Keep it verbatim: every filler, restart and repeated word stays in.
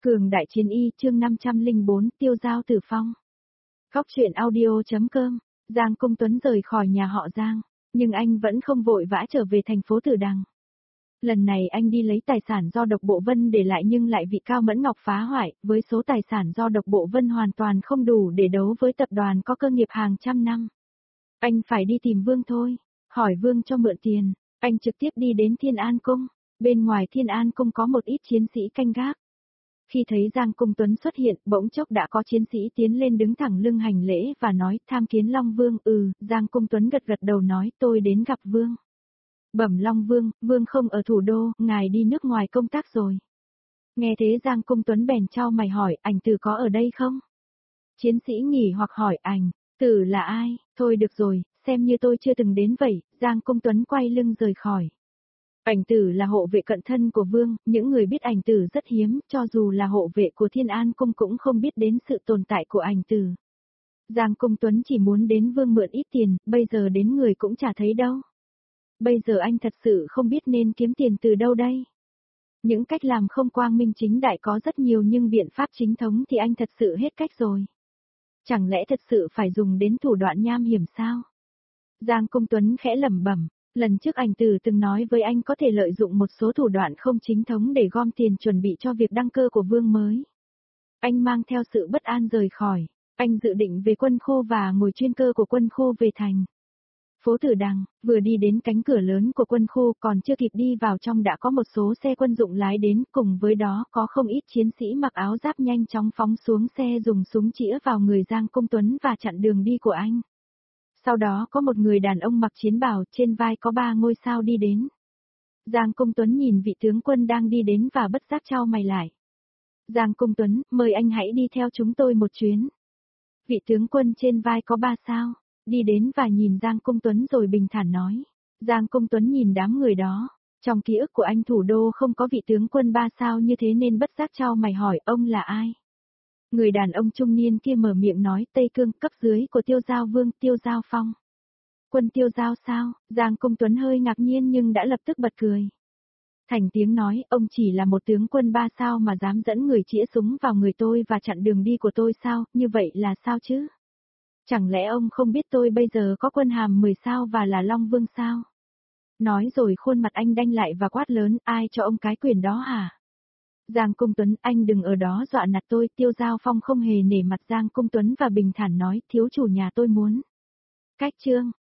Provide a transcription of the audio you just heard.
Cường đại chiến y chương năm trăm lẻ bốn tiêu giao tử phong. Góc truyện audio.com. Giang Cung Tuấn rời khỏi nhà họ Giang, nhưng anh vẫn không vội vã trở về thành phố Tử Đằng. Lần này anh đi lấy tài sản do Độc Bộ Vân để lại nhưng lại bị Cao Mẫn Ngọc phá hoại, với số tài sản do Độc Bộ Vân hoàn toàn không đủ để đấu với tập đoàn có cơ nghiệp hàng trăm năm. Anh phải đi tìm Vương thôi, hỏi Vương cho mượn tiền, anh trực tiếp đi đến Thiên An Cung, bên ngoài Thiên An Cung có một ít chiến sĩ canh gác. Khi thấy Giang Cung Tuấn xuất hiện, bỗng chốc đã có chiến sĩ tiến lên đứng thẳng lưng hành lễ và nói, tham kiến Long Vương. Ừ, Giang Cung Tuấn gật gật đầu nói, tôi đến gặp Vương. Bẩm Long Vương, Vương không ở thủ đô, ngài đi nước ngoài công tác rồi. Nghe thế Giang Cung Tuấn bèn chau mày hỏi, ảnh tử có ở đây không? Chiến sĩ nghỉ hoặc hỏi, ảnh tử là ai? Thôi được rồi, xem như tôi chưa từng đến vậy. Giang Cung Tuấn quay lưng rời khỏi. Ảnh tử là hộ vệ cận thân của Vương, những người biết ảnh tử rất hiếm, cho dù là hộ vệ của Thiên An Cung cũng không biết đến sự tồn tại của ảnh tử. Giang Cung Tuấn chỉ muốn đến Vương mượn ít tiền, bây giờ đến người cũng chả thấy đâu. Bây giờ anh thật sự không biết nên kiếm tiền từ đâu đây. Những cách làm không quang minh chính đại có rất nhiều nhưng biện pháp chính thống thì anh thật sự hết cách rồi. Chẳng lẽ thật sự phải dùng đến thủ đoạn nham hiểm sao? Giang Cung Tuấn khẽ lẩm bẩm. Lần trước ảnh tử từng nói với anh có thể lợi dụng một số thủ đoạn không chính thống để gom tiền chuẩn bị cho việc đăng cơ của Vương mới. Anh mang theo sự bất an rời khỏi, anh dự định về quân khu và ngồi chuyên cơ của quân khu về thành. Phố Tử Đằng, vừa đi đến cánh cửa lớn của quân khu còn chưa kịp đi vào trong đã có một số xe quân dụng lái đến, cùng với đó có không ít chiến sĩ mặc áo giáp nhanh chóng phóng xuống xe dùng súng chĩa vào người Giang Cung Tuấn và chặn đường đi của anh. Sau đó có một người đàn ông mặc chiến bào, trên vai có ba ngôi sao đi đến. Giang Cung Tuấn nhìn vị tướng quân đang đi đến và bất giác chau mày lại. Giang Cung Tuấn, mời anh hãy đi theo chúng tôi một chuyến. Vị tướng quân trên vai có ba sao, đi đến và nhìn Giang Cung Tuấn rồi bình thản nói. Giang Cung Tuấn nhìn đám người đó, trong ký ức của anh thủ đô không có vị tướng quân ba sao như thế nên bất giác chau mày hỏi ông là ai. Người đàn ông trung niên kia mở miệng nói, Tây Cương, cấp dưới của Tiêu Giao Vương, Tiêu Giao Phong. Quân Tiêu Giao sao? Giang Cung Tuấn hơi ngạc nhiên nhưng đã lập tức bật cười. Thành tiếng nói, ông chỉ là một tướng quân ba sao mà dám dẫn người chĩa súng vào người tôi và chặn đường đi của tôi sao, như vậy là sao chứ? Chẳng lẽ ông không biết tôi bây giờ có quân hàm mười sao và là Long Vương sao? Nói rồi khuôn mặt anh đanh lại và quát lớn, ai cho ông cái quyền đó hả? Giang Cung Tuấn, anh đừng ở đó dọa nạt tôi. Tiêu Giao Phong không hề nể mặt Giang Cung Tuấn và bình thản nói, thiếu chủ nhà tôi muốn. Cách chương,